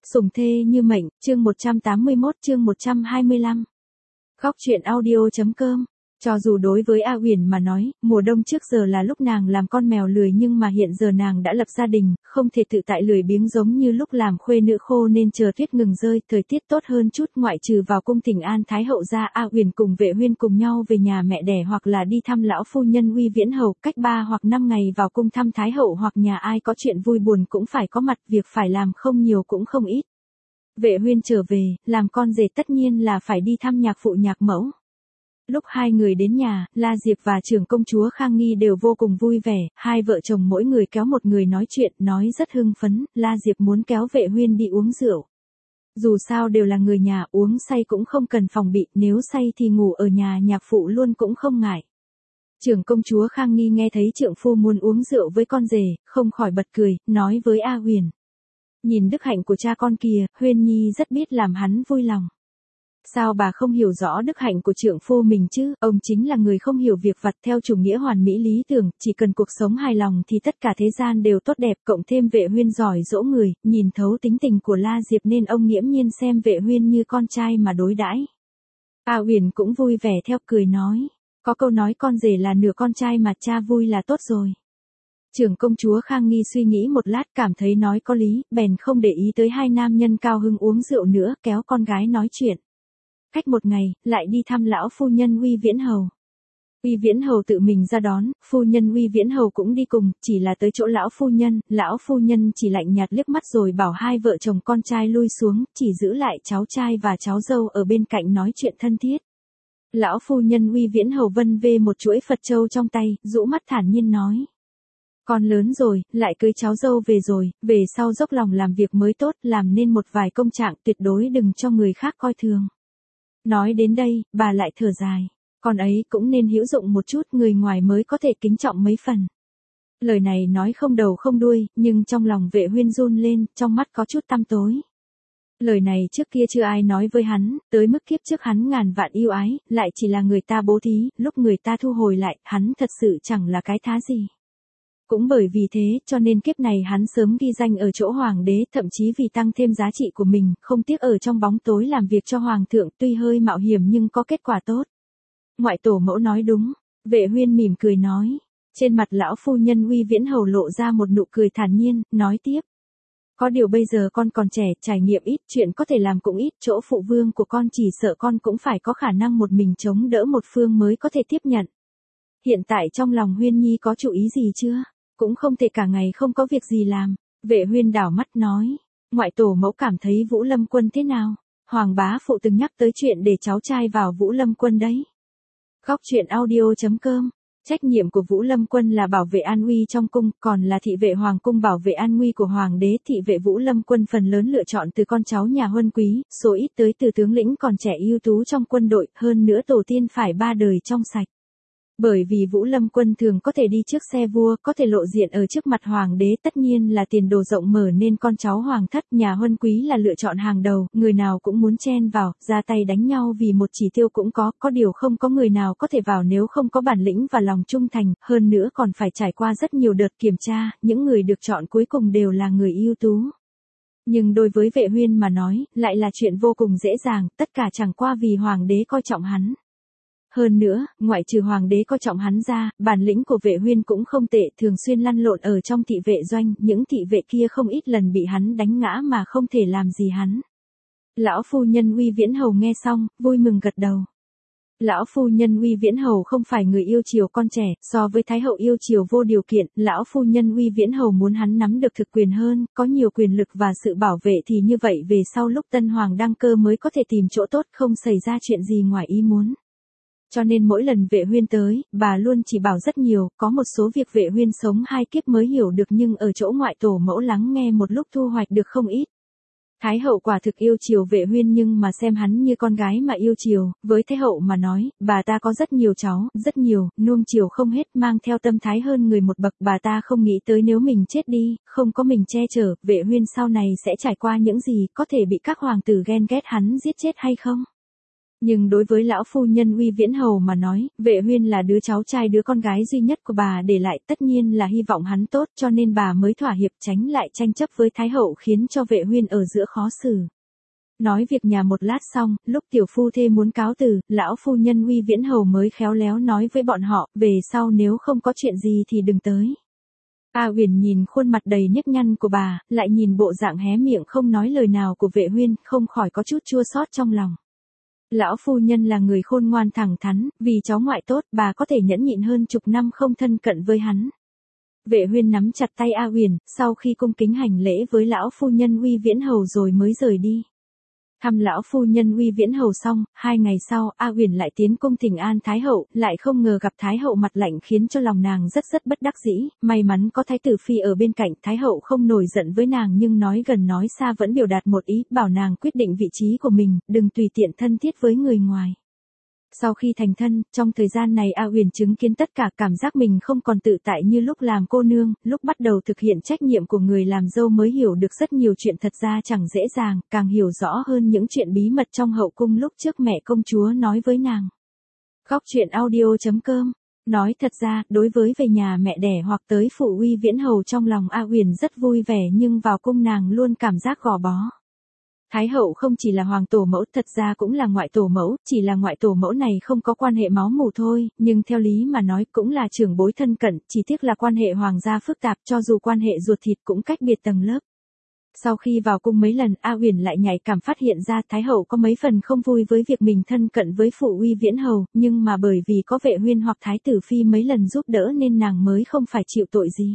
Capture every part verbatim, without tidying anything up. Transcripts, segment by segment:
Sủng thê như mệnh, chương một trăm tám mươi mốt chương một trăm hai mươi lăm. Góc truyện audio.com. Cho dù đối với A Uyển mà nói, mùa đông trước giờ là lúc nàng làm con mèo lười nhưng mà hiện giờ nàng đã lập gia đình, không thể tự tại lười biếng giống như lúc làm khuê nữ khô nên chờ tuyết ngừng rơi, thời tiết tốt hơn chút ngoại trừ vào cung thỉnh an Thái hậu ra A Uyển cùng Vệ Huyên cùng nhau về nhà mẹ đẻ hoặc là đi thăm lão phu nhân Uy Viễn hầu, cách ba hoặc năm ngày vào cung thăm Thái hậu hoặc nhà ai có chuyện vui buồn cũng phải có mặt, việc phải làm không nhiều cũng không ít. Vệ Huyên trở về, làm con rể tất nhiên là phải đi thăm nhạc phụ nhạc mẫu. Lúc hai người đến nhà, La Diệp và trưởng công chúa Khang Nghi đều vô cùng vui vẻ, hai vợ chồng mỗi người kéo một người nói chuyện, nói rất hưng phấn, La Diệp muốn kéo Vệ Huyên đi uống rượu. Dù sao đều là người nhà, uống say cũng không cần phòng bị, nếu say thì ngủ ở nhà nhạc phụ luôn cũng không ngại. Trưởng công chúa Khang Nghi nghe thấy trượng phu muốn uống rượu với con rể, không khỏi bật cười, nói với A Uyển. Nhìn đức hạnh của cha con kìa, Huyên Nhi rất biết làm hắn vui lòng. Sao bà không hiểu rõ đức hạnh của trượng phu mình chứ, ông chính là người không hiểu việc vặt theo chủ nghĩa hoàn mỹ lý tưởng, chỉ cần cuộc sống hài lòng thì tất cả thế gian đều tốt đẹp, cộng thêm Vệ Huyên giỏi dỗ người, nhìn thấu tính tình của La Diệp nên ông nghiễm nhiên xem Vệ Huyên như con trai mà đối đãi. A Uyển cũng vui vẻ theo cười nói, có câu nói con rể là nửa con trai mà cha vui là tốt rồi. Trưởng công chúa Khang Nghi suy nghĩ một lát cảm thấy nói có lý, bèn không để ý tới hai nam nhân cao hứng uống rượu nữa, kéo con gái nói chuyện. Cách một ngày, lại đi thăm lão phu nhân Uy Viễn hầu. Uy Viễn hầu tự mình ra đón, phu nhân Uy Viễn hầu cũng đi cùng, chỉ là tới chỗ lão phu nhân, lão phu nhân chỉ lạnh nhạt liếc mắt rồi bảo hai vợ chồng con trai lui xuống, chỉ giữ lại cháu trai và cháu dâu ở bên cạnh nói chuyện thân thiết. Lão phu nhân Uy Viễn hầu vân vê một chuỗi Phật châu trong tay, rũ mắt thản nhiên nói. Con lớn rồi, lại cưới cháu dâu về rồi, về sau dốc lòng làm việc mới tốt, làm nên một vài công trạng tuyệt đối đừng cho người khác coi thường. Nói đến đây, bà lại thở dài. Con ấy cũng nên hữu dụng một chút, người ngoài mới có thể kính trọng mấy phần. Lời này nói không đầu không đuôi, nhưng trong lòng Vệ Huyên run lên, trong mắt có chút tăm tối. Lời này trước kia chưa ai nói với hắn, tới mức kiếp trước hắn ngàn vạn yêu ái, lại chỉ là người ta bố thí, lúc người ta thu hồi lại, hắn thật sự chẳng là cái thá gì. Cũng bởi vì thế, cho nên kiếp này hắn sớm ghi danh ở chỗ hoàng đế, thậm chí vì tăng thêm giá trị của mình, không tiếc ở trong bóng tối làm việc cho hoàng thượng, tuy hơi mạo hiểm nhưng có kết quả tốt. Ngoại tổ mẫu nói đúng, Vệ Huyên mỉm cười nói. Trên mặt lão phu nhân Uy Viễn hầu lộ ra một nụ cười thản nhiên, nói tiếp. Có điều bây giờ con còn trẻ, trải nghiệm ít, chuyện có thể làm cũng ít, chỗ phụ vương của con chỉ sợ con cũng phải có khả năng một mình chống đỡ một phương mới có thể tiếp nhận. Hiện tại trong lòng Huyên Nhi có chủ ý gì chưa? Cũng không thể cả ngày không có việc gì làm. Vệ Huyên đảo mắt nói. Ngoại tổ mẫu cảm thấy Vũ Lâm Quân thế nào? Hoàng bá phụ từng nhắc tới chuyện để cháu trai vào Vũ Lâm Quân đấy. Góc truyện audio.com. Trách nhiệm của Vũ Lâm Quân là bảo vệ an nguy trong cung, còn là thị vệ hoàng cung bảo vệ an nguy của hoàng đế. Thị vệ Vũ Lâm Quân phần lớn lựa chọn từ con cháu nhà huân quý, số ít tới từ tướng lĩnh còn trẻ ưu tú trong quân đội, hơn nữa tổ tiên phải ba đời trong sạch. Bởi vì Vũ Lâm Quân thường có thể đi trước xe vua, có thể lộ diện ở trước mặt hoàng đế, tất nhiên là tiền đồ rộng mở nên con cháu hoàng thất nhà huân quý là lựa chọn hàng đầu, người nào cũng muốn chen vào, ra tay đánh nhau vì một chỉ tiêu cũng có, có điều không có người nào có thể vào nếu không có bản lĩnh và lòng trung thành, hơn nữa còn phải trải qua rất nhiều đợt kiểm tra, những người được chọn cuối cùng đều là người ưu tú. Nhưng đối với Vệ Huyên mà nói, lại là chuyện vô cùng dễ dàng, tất cả chẳng qua vì hoàng đế coi trọng hắn. Hơn nữa, ngoại trừ hoàng đế coi trọng hắn ra, bản lĩnh của Vệ Huyên cũng không tệ, thường xuyên lăn lộn ở trong thị vệ doanh, những thị vệ kia không ít lần bị hắn đánh ngã mà không thể làm gì hắn. Lão phu nhân Uy Viễn hầu nghe xong, vui mừng gật đầu. Lão phu nhân Uy Viễn hầu không phải người yêu chiều con trẻ, so với thái hậu yêu chiều vô điều kiện, lão phu nhân Uy Viễn hầu muốn hắn nắm được thực quyền hơn, có nhiều quyền lực và sự bảo vệ thì như vậy về sau lúc tân hoàng đăng cơ mới có thể tìm chỗ tốt, không xảy ra chuyện gì ngoài ý muốn. Cho nên mỗi lần Vệ Huyên tới, bà luôn chỉ bảo rất nhiều, có một số việc Vệ Huyên sống hai kiếp mới hiểu được nhưng ở chỗ ngoại tổ mẫu lắng nghe một lúc thu hoạch được không ít. Thái hậu quả thực yêu chiều Vệ Huyên nhưng mà xem hắn như con gái mà yêu chiều, với Thái hậu mà nói, bà ta có rất nhiều cháu, rất nhiều, nuông chiều không hết, mang theo tâm thái hơn người một bậc, bà ta không nghĩ tới nếu mình chết đi, không có mình che chở, Vệ Huyên sau này sẽ trải qua những gì, có thể bị các hoàng tử ghen ghét hắn giết chết hay không? Nhưng đối với lão phu nhân Uy Viễn Hầu mà nói, Vệ Huyên là đứa cháu trai đứa con gái duy nhất của bà để lại, tất nhiên là hy vọng hắn tốt, cho nên bà mới thỏa hiệp tránh lại tranh chấp với Thái hậu, khiến cho Vệ Huyên ở giữa khó xử. Nói việc nhà một lát xong, lúc tiểu phu thê muốn cáo từ, lão phu nhân Uy Viễn Hầu mới khéo léo nói với bọn họ, về sau nếu không có chuyện gì thì đừng tới. A Uyển nhìn khuôn mặt đầy nếp nhăn của bà, lại nhìn bộ dạng hé miệng không nói lời nào của Vệ Huyên, không khỏi có chút chua xót trong lòng. Lão phu nhân là người khôn ngoan thẳng thắn, vì cháu ngoại tốt, bà có thể nhẫn nhịn hơn chục năm không thân cận với hắn. Vệ Huyên nắm chặt tay A Uyển, sau khi cung kính hành lễ với lão phu nhân Uy Viễn Hầu rồi mới rời đi. Thăm lão phu nhân Uy Viễn Hầu xong, hai ngày sau, A Uyển lại tiến cung thỉnh an Thái hậu, lại không ngờ gặp Thái hậu mặt lạnh khiến cho lòng nàng rất rất bất đắc dĩ, may mắn có Thái tử phi ở bên cạnh, Thái hậu không nổi giận với nàng nhưng nói gần nói xa vẫn biểu đạt một ý, bảo nàng quyết định vị trí của mình, đừng tùy tiện thân thiết với người ngoài. Sau khi thành thân, trong thời gian này A Uyển chứng kiến tất cả, cảm giác mình không còn tự tại như lúc làm cô nương, lúc bắt đầu thực hiện trách nhiệm của người làm dâu mới hiểu được rất nhiều chuyện thật ra chẳng dễ dàng, càng hiểu rõ hơn những chuyện bí mật trong hậu cung lúc trước mẹ công chúa nói với nàng. Góc truyện audio chấm com. Nói thật ra, đối với về nhà mẹ đẻ hoặc tới phủ Uy Viễn Hầu trong lòng A Uyển rất vui vẻ nhưng vào cung nàng luôn cảm giác gò bó. Thái hậu không chỉ là hoàng tổ mẫu, thật ra cũng là ngoại tổ mẫu, chỉ là ngoại tổ mẫu này không có quan hệ máu mủ thôi, nhưng theo lý mà nói cũng là trưởng bối thân cận, chỉ tiếc là quan hệ hoàng gia phức tạp, cho dù quan hệ ruột thịt cũng cách biệt tầng lớp. Sau khi vào cung mấy lần, A Uyển lại nhạy cảm phát hiện ra Thái hậu có mấy phần không vui với việc mình thân cận với phụ Uy Viễn Hầu, nhưng mà bởi vì có Vệ Huyên hoặc Thái tử phi mấy lần giúp đỡ nên nàng mới không phải chịu tội gì.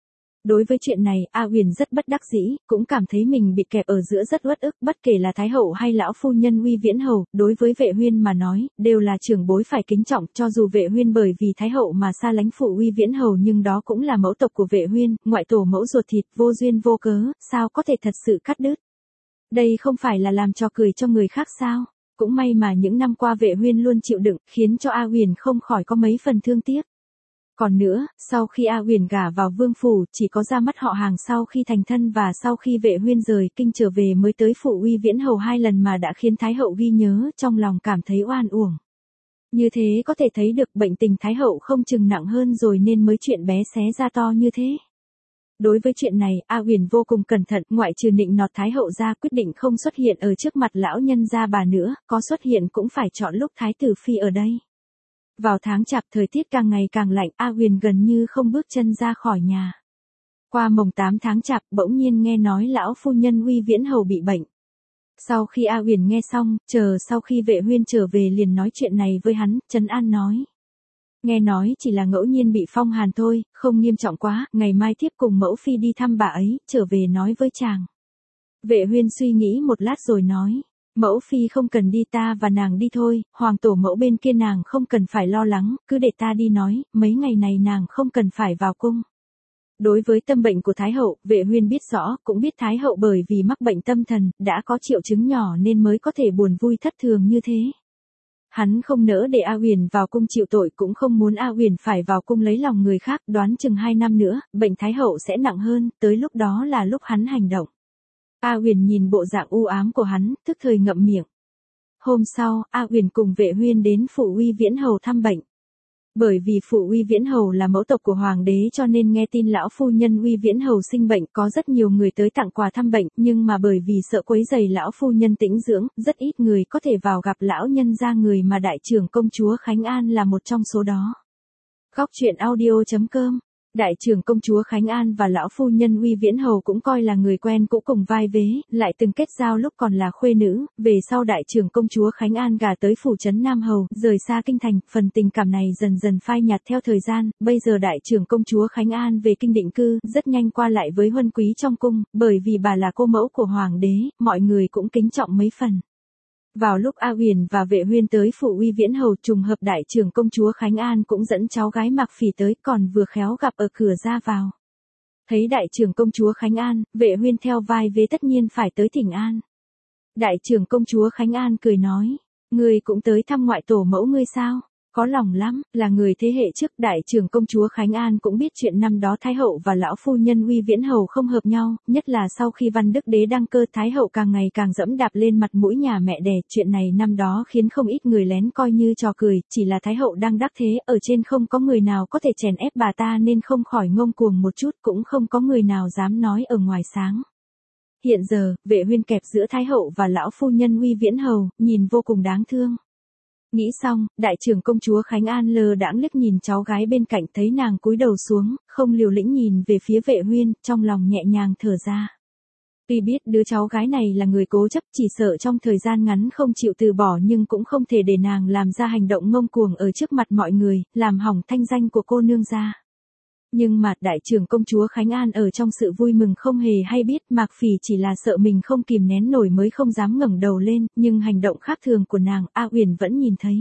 Đối với chuyện này, A Uyển rất bất đắc dĩ, cũng cảm thấy mình bị kẹp ở giữa rất uất ức, bất kể là Thái hậu hay lão phu nhân Uy Viễn Hầu, đối với Vệ Huyên mà nói, đều là trưởng bối phải kính trọng, cho dù Vệ Huyên bởi vì Thái hậu mà xa lánh phụ Uy Viễn Hầu nhưng đó cũng là mẫu tộc của Vệ Huyên, ngoại tổ mẫu ruột thịt, vô duyên vô cớ, sao có thể thật sự cắt đứt. Đây không phải là làm trò cười cho người khác sao? Cũng may mà những năm qua Vệ Huyên luôn chịu đựng, khiến cho A Uyển không khỏi có mấy phần thương tiếc. Còn nữa, sau khi A Uyển gả vào vương phủ, chỉ có ra mắt họ hàng sau khi thành thân và sau khi Vệ Huyên rời kinh trở về mới tới phủ Uy Viễn Hầu hai lần mà đã khiến Thái hậu ghi nhớ, trong lòng cảm thấy oan uổng. Như thế có thể thấy được bệnh tình Thái hậu không chừng nặng hơn rồi nên mới chuyện bé xé ra to như thế. Đối với chuyện này, A Uyển vô cùng cẩn thận, ngoại trừ nịnh nọt Thái hậu ra, quyết định không xuất hiện ở trước mặt lão nhân gia bà nữa, có xuất hiện cũng phải chọn lúc Thái tử phi ở đây. Vào tháng chạp thời tiết càng ngày càng lạnh, A Uyển gần như không bước chân ra khỏi nhà. Qua mồng tám tháng chạp, bỗng nhiên nghe nói lão phu nhân Uy Viễn Hầu bị bệnh. Sau khi A Uyển nghe xong, chờ sau khi Vệ Huyên trở về liền nói chuyện này với hắn, trấn an nói. Nghe nói chỉ là ngẫu nhiên bị phong hàn thôi, không nghiêm trọng quá, ngày mai thiếp cùng mẫu phi đi thăm bà ấy, trở về nói với chàng. Vệ Huyên suy nghĩ một lát rồi nói. Mẫu phi không cần đi, ta và nàng đi thôi, hoàng tổ mẫu bên kia nàng không cần phải lo lắng, cứ để ta đi nói, mấy ngày này nàng không cần phải vào cung. Đối với tâm bệnh của Thái hậu, Vệ Huyên biết rõ, cũng biết Thái hậu bởi vì mắc bệnh tâm thần, đã có triệu chứng nhỏ nên mới có thể buồn vui thất thường như thế. Hắn không nỡ để A Uyển vào cung chịu tội, cũng không muốn A Uyển phải vào cung lấy lòng người khác, đoán chừng hai năm nữa, bệnh Thái hậu sẽ nặng hơn, tới lúc đó là lúc hắn hành động. A Uyển nhìn bộ dạng u ám của hắn, tức thời ngậm miệng. Hôm sau, A Uyển cùng Vệ Huyên đến phủ Uy Viễn Hầu thăm bệnh. Bởi vì phủ Uy Viễn Hầu là mẫu tộc của hoàng đế cho nên nghe tin lão phu nhân Uy Viễn Hầu sinh bệnh, có rất nhiều người tới tặng quà thăm bệnh, nhưng mà bởi vì sợ quấy rầy lão phu nhân tĩnh dưỡng, rất ít người có thể vào gặp lão nhân gia, người mà đại trưởng công chúa Khánh An là một trong số đó. Góc truyện audio chấm com. Đại trưởng công chúa Khánh An và lão phu nhân Uy Viễn Hầu cũng coi là người quen cũ cùng vai vế, lại từng kết giao lúc còn là khuê nữ, về sau đại trưởng công chúa Khánh An gả tới phủ trấn Nam Hầu, rời xa kinh thành, phần tình cảm này dần dần phai nhạt theo thời gian, bây giờ đại trưởng công chúa Khánh An về kinh định cư, rất nhanh qua lại với huân quý trong cung, bởi vì bà là cô mẫu của hoàng đế, mọi người cũng kính trọng mấy phần. Vào lúc A Uyển và Vệ Huyên tới phủ Uy Viễn Hầu, trùng hợp đại trưởng công chúa Khánh An cũng dẫn cháu gái Mạc Phỉ tới, còn vừa khéo gặp ở cửa ra vào. Thấy đại trưởng công chúa Khánh An, Vệ Huyên theo vai vế tất nhiên phải tới thỉnh an. Đại trưởng công chúa Khánh An cười nói, ngươi cũng tới thăm ngoại tổ mẫu ngươi sao? Có lòng lắm, là người thế hệ trước đại trưởng công chúa Khánh An cũng biết chuyện năm đó Thái hậu và lão phu nhân Uy Viễn Hầu không hợp nhau, nhất là sau khi Văn Đức Đế đăng cơ Thái hậu càng ngày càng dẫm đạp lên mặt mũi nhà mẹ đẻ, chuyện này năm đó khiến không ít người lén coi như trò cười, chỉ là Thái hậu đang đắc thế, ở trên không có người nào có thể chèn ép bà ta nên không khỏi ngông cuồng một chút, cũng không có người nào dám nói ở ngoài sáng. Hiện giờ, Vệ Huyên kẹp giữa Thái hậu và lão phu nhân Uy Viễn Hầu, nhìn vô cùng đáng thương. Nghĩ xong, đại trưởng công chúa Khánh An lơ đãng liếc nhìn cháu gái bên cạnh, thấy nàng cúi đầu xuống, không liều lĩnh nhìn về phía Vệ Huyên, trong lòng nhẹ nhàng thở ra. Tuy biết đứa cháu gái này là người cố chấp, chỉ sợ trong thời gian ngắn không chịu từ bỏ, nhưng cũng không thể để nàng làm ra hành động ngông cuồng ở trước mặt mọi người, làm hỏng thanh danh của cô nương gia. Nhưng mà đại trưởng công chúa Khánh An ở trong sự vui mừng không hề hay biết Mạc Phỉ chỉ là sợ mình không kìm nén nổi mới không dám ngẩng đầu lên, nhưng hành động khác thường của nàng A Uyển vẫn nhìn thấy.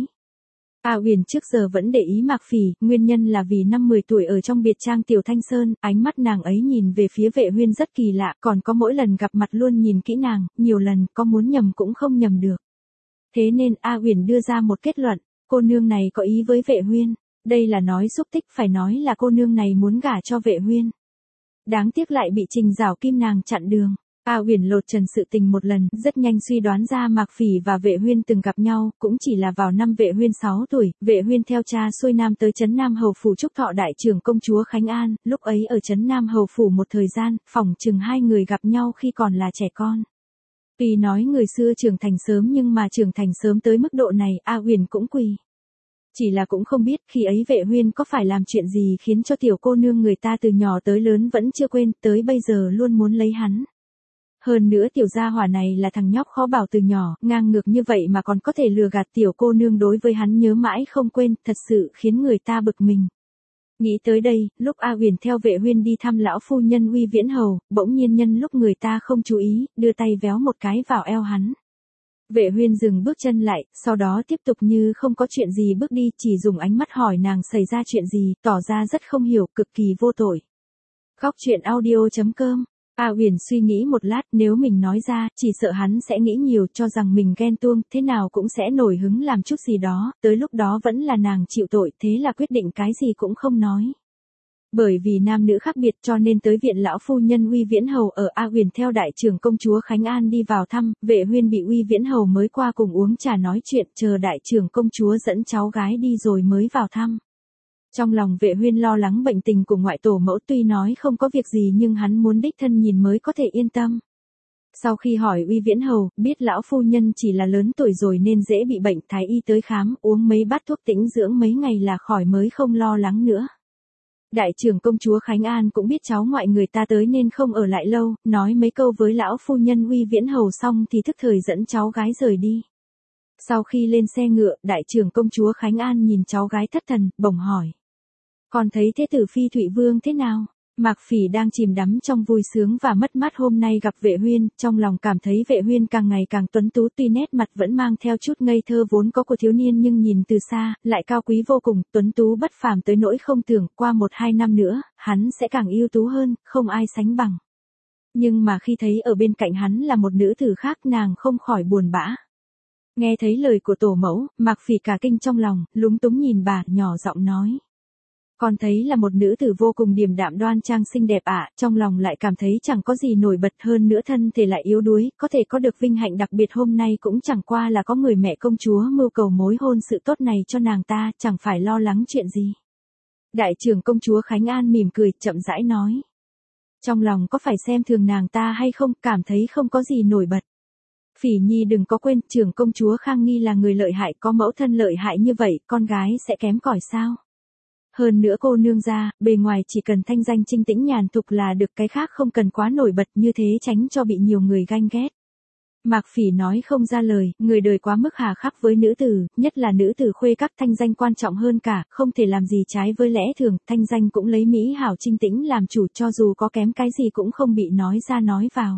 A Uyển trước giờ vẫn để ý Mạc Phỉ, nguyên nhân là vì năm mười tuổi ở trong biệt trang Tiểu Thanh Sơn, ánh mắt nàng ấy nhìn về phía Vệ Huyên rất kỳ lạ, còn có mỗi lần gặp mặt luôn nhìn kỹ nàng, nhiều lần có muốn nhầm cũng không nhầm được. Thế nên A Uyển đưa ra một kết luận, cô nương này có ý với Vệ Huyên. Đây là nói xúc tích, phải nói là cô nương này muốn gả cho Vệ Huyên. Đáng tiếc lại bị Trình Giảo Kim nàng chặn đường. A Uyển lột trần sự tình một lần, rất nhanh suy đoán ra Mạc Phỉ và Vệ Huyên từng gặp nhau, cũng chỉ là vào năm Vệ Huyên sáu tuổi, Vệ Huyên theo cha xuôi nam tới trấn Nam Hầu phủ chúc thọ đại trưởng công chúa Khánh An, lúc ấy ở trấn Nam Hầu phủ một thời gian, phỏng chừng hai người gặp nhau khi còn là trẻ con. Tuy nói người xưa trưởng thành sớm nhưng mà trưởng thành sớm tới mức độ này, A Uyển cũng quỳ. Chỉ là cũng không biết khi ấy Vệ Huyên có phải làm chuyện gì khiến cho tiểu cô nương người ta từ nhỏ tới lớn vẫn chưa quên, tới bây giờ luôn muốn lấy hắn. Hơn nữa tiểu gia hỏa này là thằng nhóc khó bảo từ nhỏ, ngang ngược như vậy mà còn có thể lừa gạt tiểu cô nương đối với hắn nhớ mãi không quên, thật sự khiến người ta bực mình. Nghĩ tới đây, lúc A Uyển theo Vệ Huyên đi thăm lão phu nhân Uy Viễn Hầu, bỗng nhiên nhân lúc người ta không chú ý, đưa tay véo một cái vào eo hắn. Vệ Huyên dừng bước chân lại, sau đó tiếp tục như không có chuyện gì bước đi, chỉ dùng ánh mắt hỏi nàng xảy ra chuyện gì, tỏ ra rất không hiểu, cực kỳ vô tội. Khóc chuyện audio chấm com. A Uyển suy nghĩ một lát, nếu mình nói ra, chỉ sợ hắn sẽ nghĩ nhiều, cho rằng mình ghen tuông, thế nào cũng sẽ nổi hứng làm chút gì đó, tới lúc đó vẫn là nàng chịu tội, thế là quyết định cái gì cũng không nói. Bởi vì nam nữ khác biệt cho nên tới viện lão phu nhân Uy Viễn Hầu ở, A Uyển theo đại trưởng công chúa Khánh An đi vào thăm, Vệ Huyên bị Uy Viễn Hầu mới qua cùng uống trà nói chuyện, chờ đại trưởng công chúa dẫn cháu gái đi rồi mới vào thăm. Trong lòng Vệ Huyên lo lắng bệnh tình của ngoại tổ mẫu, tuy nói không có việc gì nhưng hắn muốn đích thân nhìn mới có thể yên tâm. Sau khi hỏi Uy Viễn Hầu, biết lão phu nhân chỉ là lớn tuổi rồi nên dễ bị bệnh, thái y tới khám, uống mấy bát thuốc tĩnh dưỡng mấy ngày là khỏi mới không lo lắng nữa. Đại trưởng công chúa Khánh An cũng biết cháu ngoại người ta tới nên không ở lại lâu, nói mấy câu với lão phu nhân Uy Viễn Hầu xong thì thức thời dẫn cháu gái rời đi. Sau khi lên xe ngựa, đại trưởng công chúa Khánh An nhìn cháu gái thất thần, bỗng hỏi. Còn thấy thế tử phi Thụy Vương thế nào? Mạc Phỉ đang chìm đắm trong vui sướng và mất mát hôm nay gặp Vệ Huyên, trong lòng cảm thấy Vệ Huyên càng ngày càng tuấn tú, tuy nét mặt vẫn mang theo chút ngây thơ vốn có của thiếu niên nhưng nhìn từ xa, lại cao quý vô cùng, tuấn tú bất phàm tới nỗi không tưởng, qua một hai năm nữa, hắn sẽ càng ưu tú hơn, không ai sánh bằng. Nhưng mà khi thấy ở bên cạnh hắn là một nữ tử khác, nàng không khỏi buồn bã. Nghe thấy lời của tổ mẫu, Mạc Phỉ cả kinh trong lòng, lúng túng nhìn bà, nhỏ giọng nói. Con thấy là một nữ tử vô cùng điềm đạm đoan trang xinh đẹp ạ, à, trong lòng lại cảm thấy chẳng có gì nổi bật, hơn nữa thân thể lại yếu đuối, có thể có được vinh hạnh đặc biệt hôm nay cũng chẳng qua là có người mẹ công chúa mưu cầu mối hôn sự tốt này cho nàng ta, chẳng phải lo lắng chuyện gì. Đại trưởng công chúa Khánh An mỉm cười, chậm rãi nói. Trong lòng có phải xem thường nàng ta hay không, cảm thấy không có gì nổi bật. Phỉ nhi đừng có quên, trưởng công chúa Khang Nghi là người lợi hại, có mẫu thân lợi hại như vậy, con gái sẽ kém cỏi sao? Hơn nữa cô nương gia, bề ngoài chỉ cần thanh danh trinh tĩnh nhàn thục là được, cái khác không cần quá nổi bật, như thế tránh cho bị nhiều người ganh ghét. Mạc Phỉ nói không ra lời, người đời quá mức hà khắc với nữ tử, nhất là nữ tử khuê các, thanh danh quan trọng hơn cả, không thể làm gì trái với lẽ thường, thanh danh cũng lấy mỹ hảo trinh tĩnh làm chủ, cho dù có kém cái gì cũng không bị nói ra nói vào.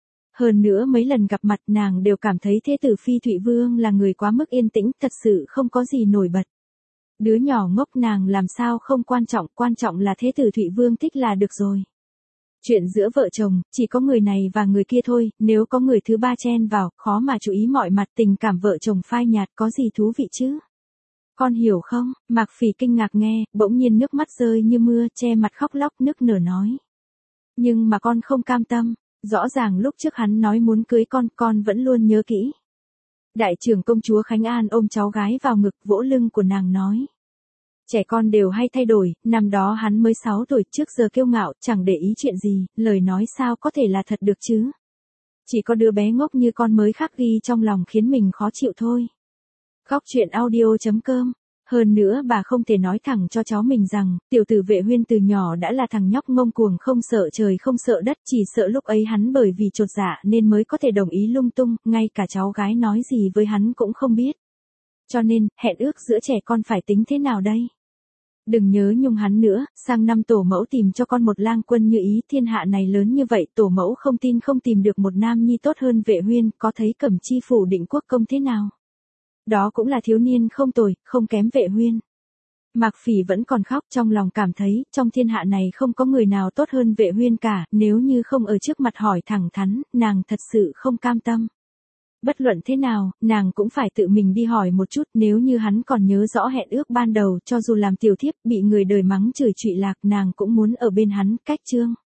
Hơn nữa mấy lần gặp mặt nàng đều cảm thấy thế tử phi Thụy Vương là người quá mức yên tĩnh, thật sự không có gì nổi bật. Đứa nhỏ ngốc nàng làm sao không quan trọng, quan trọng là thế tử Thụy Vương thích là được rồi. Chuyện giữa vợ chồng, chỉ có người này và người kia thôi, nếu có người thứ ba chen vào, khó mà chú ý mọi mặt, tình cảm vợ chồng phai nhạt, có gì thú vị chứ. Con hiểu không? Mạc Phỉ kinh ngạc nghe, bỗng nhiên nước mắt rơi như mưa, che mặt khóc lóc nức nở nói. Nhưng mà con không cam tâm, rõ ràng lúc trước hắn nói muốn cưới con, con vẫn luôn nhớ kỹ. Đại trưởng công chúa Khánh An ôm cháu gái vào ngực, vỗ lưng của nàng nói. Trẻ con đều hay thay đổi, năm đó hắn mới sáu tuổi, trước giờ kiêu ngạo, chẳng để ý chuyện gì, lời nói sao có thể là thật được chứ. Chỉ có đứa bé ngốc như con mới khắc ghi trong lòng khiến mình khó chịu thôi. Khóc chuyện audio chấm com. Hơn nữa bà không thể nói thẳng cho cháu mình rằng, tiểu tử Vệ Huyên từ nhỏ đã là thằng nhóc ngông cuồng không sợ trời không sợ đất, chỉ sợ lúc ấy hắn bởi vì chột dạ nên mới có thể đồng ý lung tung, ngay cả cháu gái nói gì với hắn cũng không biết. Cho nên, hẹn ước giữa trẻ con phải tính thế nào đây? Đừng nhớ nhung hắn nữa, sang năm tổ mẫu tìm cho con một lang quân như ý, thiên hạ này lớn như vậy, tổ mẫu không tin không tìm được một nam nhi tốt hơn Vệ Huyên, có thấy Cẩm Chi phủ Định Quốc công thế nào? Đó cũng là thiếu niên không tồi, không kém Vệ Huyên. Mạc Phỉ vẫn còn khóc, trong lòng cảm thấy, trong thiên hạ này không có người nào tốt hơn Vệ Huyên cả, nếu như không ở trước mặt hỏi thẳng thắn, nàng thật sự không cam tâm. Bất luận thế nào, nàng cũng phải tự mình đi hỏi một chút, nếu như hắn còn nhớ rõ hẹn ước ban đầu, cho dù làm tiểu thiếp, bị người đời mắng chửi trụy lạc, nàng cũng muốn ở bên hắn, cách chương.